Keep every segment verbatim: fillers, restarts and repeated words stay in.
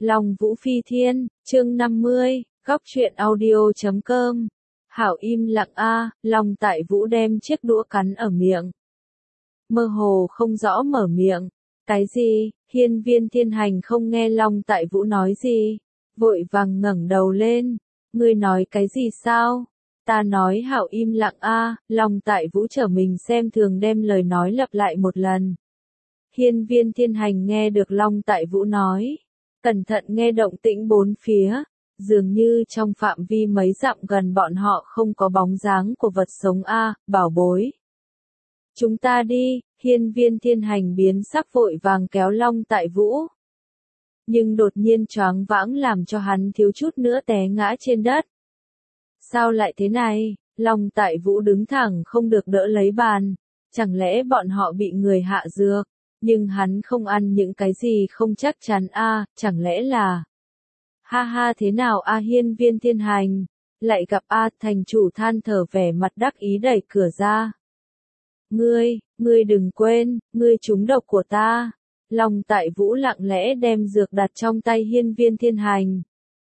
Long Vũ Phi Thiên, chương năm mươi, góc truyện audio chấm com. Hảo im lặng a, Long Tại Vũ đem chiếc đũa cắn ở miệng. Mơ hồ không rõ mở miệng. Cái gì? Hiên Viên Thiên Hành không nghe Long Tại Vũ nói gì, vội vàng ngẩng đầu lên. Ngươi nói cái gì sao? Ta nói hảo im lặng a, Long Tại Vũ trở mình xem thường đem lời nói lặp lại một lần. Hiên Viên Thiên Hành nghe được Long Tại Vũ nói, cẩn thận nghe động tĩnh bốn phía, dường như trong phạm vi mấy dặm gần bọn họ không có bóng dáng của vật sống a, bảo bối. Chúng ta đi, Hiên Viên Thiên Hành biến sắc vội vàng kéo Long Tại Vũ. Nhưng đột nhiên choáng vãng làm cho hắn thiếu chút nữa té ngã trên đất. Sao lại thế này? Long Tại Vũ đứng thẳng không được đỡ lấy bàn, chẳng lẽ bọn họ bị người hạ dược? Nhưng hắn không ăn những cái gì không chắc chắn a, à, chẳng lẽ là... Ha ha thế nào a, Hiên Viên Thiên Hành, lại gặp a, thành chủ than thở vẻ mặt đắc ý đẩy cửa ra. Ngươi, ngươi đừng quên, ngươi trúng độc của ta. Long Tại Vũ lặng lẽ đem dược đặt trong tay Hiên Viên Thiên Hành.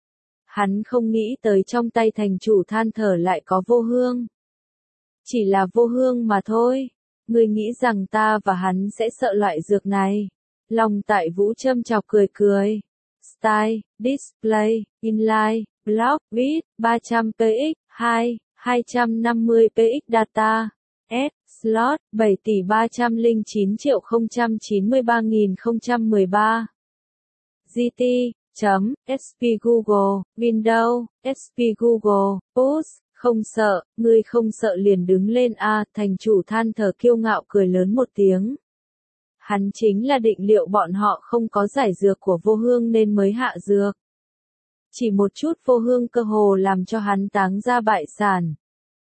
Hắn không nghĩ tới trong tay thành chủ than thở lại có vô hương. Chỉ là vô hương mà thôi. Ngươi nghĩ rằng ta và hắn sẽ sợ loại dược này. Long Tại Vũ châm chọc cười cười. Style, Display, Inline, Block, Viết, ba trăm pê ích, hai, hai trăm năm mươi pê ích Data, S, Slot, bảy tỷ ba trăm lẻ chín triệu không trăm chín mươi ba nghìn không trăm mười ba. giê tê, chấm, ét pê Google, Windows, ét pê Google, Post. Không sợ, ngươi không sợ liền đứng lên a, à, thành chủ than thở kiêu ngạo cười lớn một tiếng. Hắn chính là định liệu bọn họ không có giải dược của vô hương nên mới hạ dược. Chỉ một chút vô hương cơ hồ làm cho hắn táng ra bại sản.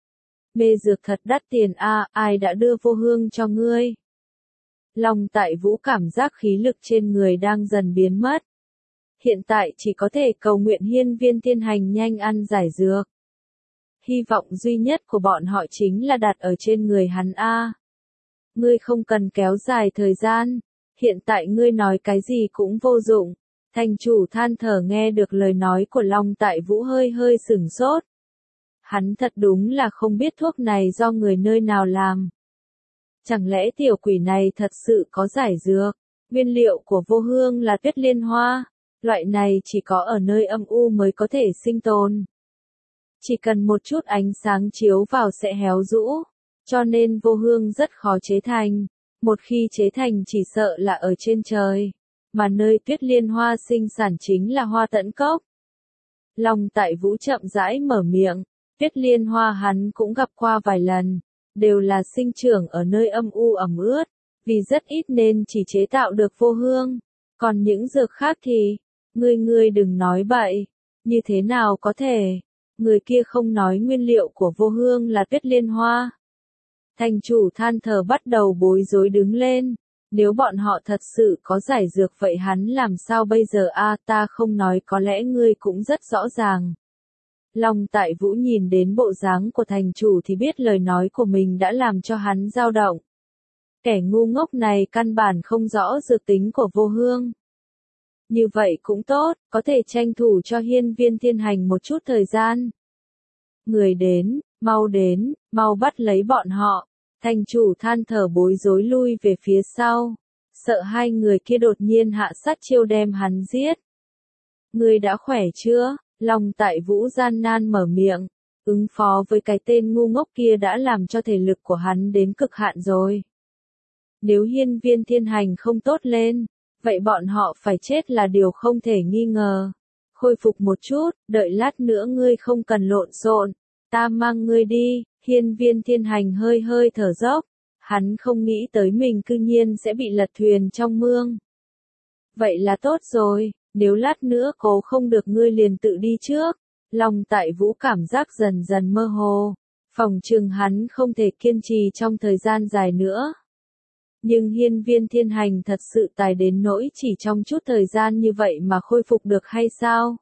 Mê dược thật đắt tiền a, à, ai đã đưa vô hương cho ngươi? Long Tại Vũ cảm giác khí lực trên người đang dần biến mất. Hiện tại chỉ có thể cầu nguyện Hiên Viên Thiên Hành nhanh ăn giải dược. Hy vọng duy nhất của bọn họ chính là đặt ở trên người hắn a. Ngươi không cần kéo dài thời gian, hiện tại ngươi nói cái gì cũng vô dụng. Thành chủ than thở nghe được lời nói của Long Tại Vũ hơi hơi sửng sốt. Hắn thật đúng là không biết thuốc này do người nơi nào làm. Chẳng lẽ tiểu quỷ này thật sự có giải dược? Nguyên liệu của vô hương là tuyết liên hoa, loại này chỉ có ở nơi âm u mới có thể sinh tồn. Chỉ cần một chút ánh sáng chiếu vào sẽ héo rũ, cho nên vô hương rất khó chế thành. Một khi chế thành chỉ sợ là ở trên trời, mà nơi tuyết liên hoa sinh sản chính là hoa tẫn cốc. Long Tại Vũ chậm rãi mở miệng, tuyết liên hoa hắn cũng gặp qua vài lần, đều là sinh trưởng ở nơi âm u ẩm ướt, vì rất ít nên chỉ chế tạo được vô hương. Còn những dược khác thì, ngươi ngươi đừng nói bậy, như thế nào có thể? Người kia không nói nguyên liệu của vô hương là tuyết liên hoa. Thành chủ than thở bắt đầu bối rối đứng lên. Nếu bọn họ thật sự có giải dược vậy hắn làm sao bây giờ a, à, ta không nói có lẽ ngươi cũng rất rõ ràng. Long Tại Vũ nhìn đến bộ dáng của thành chủ thì biết lời nói của mình đã làm cho hắn dao động. Kẻ ngu ngốc này căn bản không rõ dược tính của vô hương. Như vậy cũng tốt, có thể tranh thủ cho Hiên Viên Thiên Hành một chút thời gian. Người đến, mau đến, mau bắt lấy bọn họ. Thành chủ than thở bối rối lui về phía sau. Sợ hai người kia đột nhiên hạ sát chiêu đem hắn giết. Ngươi đã khỏe chưa? Long Tại Vũ gian nan mở miệng. Ứng phó với cái tên ngu ngốc kia đã làm cho thể lực của hắn đến cực hạn rồi. Nếu Hiên Viên Thiên Hành không tốt lên, vậy bọn họ phải chết là điều không thể nghi ngờ. Khôi phục một chút, đợi lát nữa ngươi không cần lộn xộn, ta mang ngươi đi. Hiên Viên Thiên Hành hơi hơi thở dốc, hắn không nghĩ tới mình cư nhiên sẽ bị lật thuyền trong mương. Vậy là tốt rồi, nếu lát nữa cố không được ngươi liền tự đi trước. Long Tại Vũ cảm giác dần dần mơ hồ, phòng chừng hắn không thể kiên trì trong thời gian dài nữa. Nhưng Hiên Viên Thiên Hành thật sự tài đến nỗi chỉ trong chút thời gian như vậy mà khôi phục được hay sao?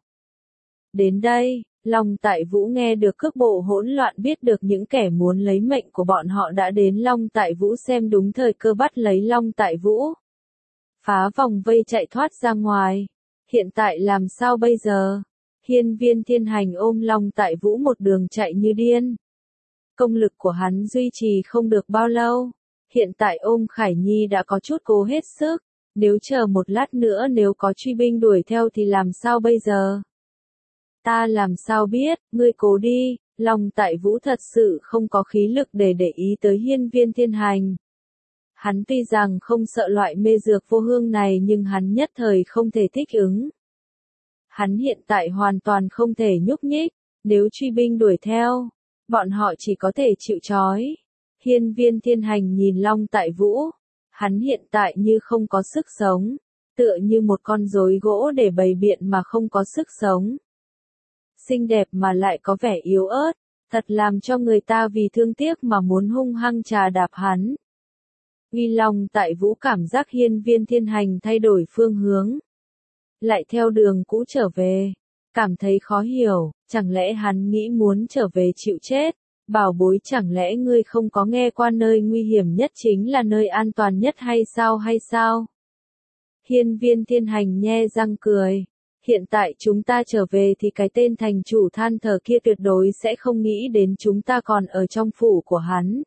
Đến đây, Long Tại Vũ nghe được cước bộ hỗn loạn biết được những kẻ muốn lấy mệnh của bọn họ đã đến. Long Tại Vũ xem đúng thời cơ bắt lấy Long Tại Vũ. Phá vòng vây chạy thoát ra ngoài. Hiện tại làm sao bây giờ? Hiên Viên Thiên Hành ôm Long Tại Vũ một đường chạy như điên. Công lực của hắn duy trì không được bao lâu. Hiện tại ôm Khải Nhi đã có chút cố hết sức. Nếu chờ một lát nữa nếu có truy binh đuổi theo thì làm sao bây giờ? Ta làm sao biết, ngươi cố đi. Long Tại Vũ thật sự không có khí lực để để ý tới Hiên Viên Thiên Hành. Hắn tuy rằng không sợ loại mê dược vô hương này nhưng hắn nhất thời không thể thích ứng. Hắn hiện tại hoàn toàn không thể nhúc nhích, nếu truy binh đuổi theo, bọn họ chỉ có thể chịu trói. Hiên Viên Thiên Hành nhìn Long Tại Vũ, hắn hiện tại như không có sức sống, tựa như một con rối gỗ để bày biện mà không có sức sống. Xinh đẹp mà lại có vẻ yếu ớt, thật làm cho người ta vì thương tiếc mà muốn hung hăng trà đạp hắn. Uy Long Tại Vũ cảm giác Hiên Viên Thiên Hành thay đổi phương hướng, lại theo đường cũ trở về, cảm thấy khó hiểu, chẳng lẽ hắn nghĩ muốn trở về chịu chết? Bảo bối, chẳng lẽ ngươi không có nghe qua nơi nguy hiểm nhất chính là nơi an toàn nhất hay sao hay sao? Hiên Viên Thiên Hành nhe răng cười, hiện tại chúng ta trở về thì cái tên thành chủ than thở kia tuyệt đối sẽ không nghĩ đến chúng ta còn ở trong phủ của hắn.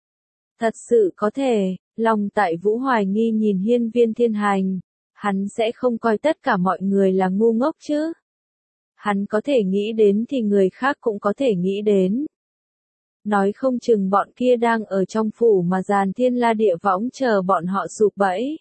Thật sự có thể, Long Tại Vũ hoài nghi nhìn Hiên Viên Thiên Hành, hắn sẽ không coi tất cả mọi người là ngu ngốc chứ? Hắn có thể nghĩ đến thì người khác cũng có thể nghĩ đến. Nói không chừng bọn kia đang ở trong phủ mà giàn thiên la địa võng chờ bọn họ sụp bẫy.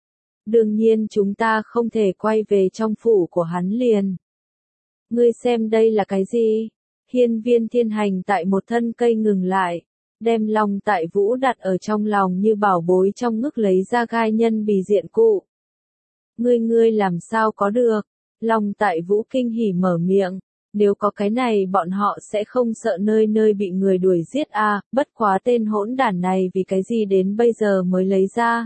Đương nhiên chúng ta không thể quay về trong phủ của hắn liền. Ngươi xem đây là cái gì? Hiên Viên Thiên Hành tại một thân cây ngừng lại, đem Long Tại Vũ đặt ở trong lòng như bảo bối trong ngực lấy ra gai nhân bì diện cụ. Ngươi ngươi làm sao có được? Long Tại Vũ kinh hỉ mở miệng. Nếu có cái này bọn họ sẽ không sợ nơi nơi bị người đuổi giết à, bất quá tên hỗn đản này vì cái gì đến bây giờ mới lấy ra.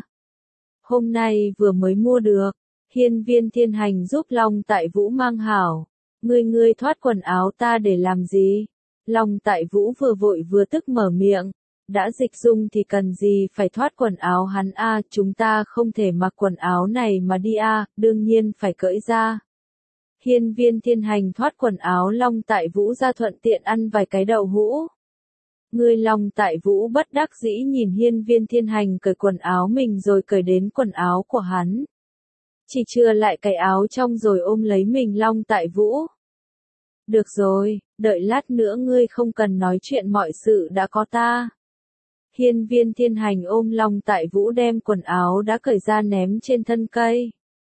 Hôm nay vừa mới mua được, Hiên Viên Thiên Hành giúp Long Tại Vũ mang hảo. Ngươi ngươi thoát quần áo ta để làm gì? Long Tại Vũ vừa vội vừa tức mở miệng. Đã dịch dung thì cần gì phải thoát quần áo hắn a, à, chúng ta không thể mặc quần áo này mà đi a, à, đương nhiên phải cởi ra. Hiên Viên Thiên Hành thoát quần áo Long Tại Vũ ra thuận tiện ăn vài cái đậu hũ. Người Long Tại Vũ bất đắc dĩ nhìn Hiên Viên Thiên Hành cởi quần áo mình rồi cởi đến quần áo của hắn. Chỉ chừa lại cái áo trong rồi ôm lấy mình Long Tại Vũ. Được rồi, đợi lát nữa ngươi không cần nói chuyện, mọi sự đã có ta. Hiên Viên Thiên Hành ôm Long Tại Vũ đem quần áo đã cởi ra ném trên thân cây.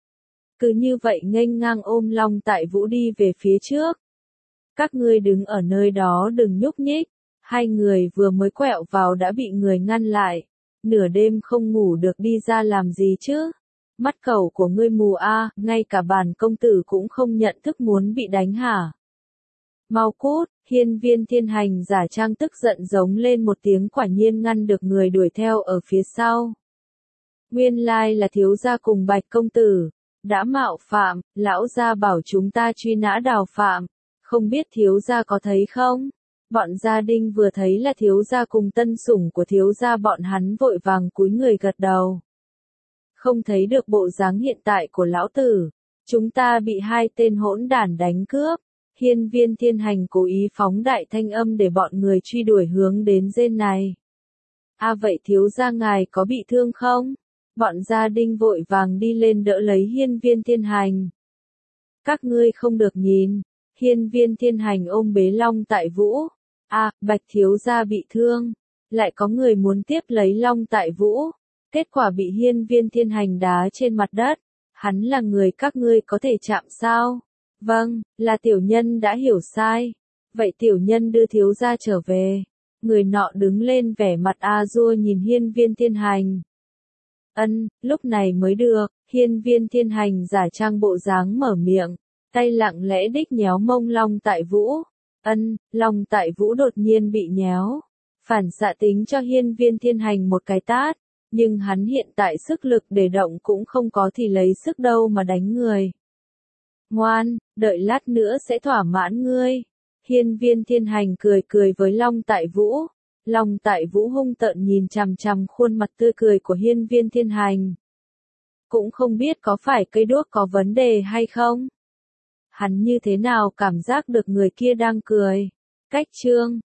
Cứ như vậy nghênh ngang ôm Long Tại Vũ đi về phía trước. Các ngươi đứng ở nơi đó đừng nhúc nhích. Hai người vừa mới quẹo vào đã bị người ngăn lại. Nửa đêm không ngủ được đi ra làm gì chứ? Mắt cẩu của ngươi mù a, à, ngay cả bản công tử cũng không nhận thức muốn bị đánh hả? Mau cút! Hiên Viên Thiên Hành giả trang tức giận giống lên một tiếng, quả nhiên ngăn được người đuổi theo ở phía sau. Nguyên lai là thiếu gia cùng Bạch công tử. Đã mạo phạm, lão gia bảo chúng ta truy nã Đào Phạm, không biết thiếu gia có thấy không? Bọn gia đình vừa thấy là thiếu gia cùng tân sủng của thiếu gia, bọn hắn vội vàng cúi người gật đầu. Không thấy được bộ dáng hiện tại của lão tử, chúng ta bị hai tên hỗn đản đánh cướp. Hiên Viên Thiên Hành cố ý phóng đại thanh âm để bọn người truy đuổi hướng đến rên này. A à, vậy thiếu gia ngài có bị thương không? Bọn gia đình vội vàng đi lên đỡ lấy Hiên Viên Thiên Hành. Các ngươi không được nhìn. Hiên Viên Thiên Hành ôm bế Long Tại Vũ. À, Bạch thiếu gia bị thương. Lại có người muốn tiếp lấy Long Tại Vũ. Kết quả bị Hiên Viên Thiên Hành đá trên mặt đất. Hắn là người các ngươi có thể chạm sao? Vâng, là tiểu nhân đã hiểu sai. Vậy tiểu nhân đưa thiếu gia trở về. Người nọ đứng lên vẻ mặt a dua nhìn Hiên Viên Thiên Hành. Ân, lúc này mới được. Hiên Viên Thiên Hành giả trang bộ dáng mở miệng, tay lặng lẽ đích nhéo mông Long Tại Vũ. Ân, Long Tại Vũ đột nhiên bị nhéo. Phản xạ tính cho Hiên Viên Thiên Hành một cái tát, nhưng hắn hiện tại sức lực để động cũng không có thì lấy sức đâu mà đánh người. Ngoan, đợi lát nữa sẽ thỏa mãn ngươi. Hiên Viên Thiên Hành cười cười với Long Tại Vũ. Long Tại Vũ hung tợn nhìn chằm chằm khuôn mặt tươi cười của Hiên Viên Thiên Hành. cũng không biết có phải cây đuốc có vấn đề hay không. Hắn như thế nào cảm giác được người kia đang cười. Cách Trương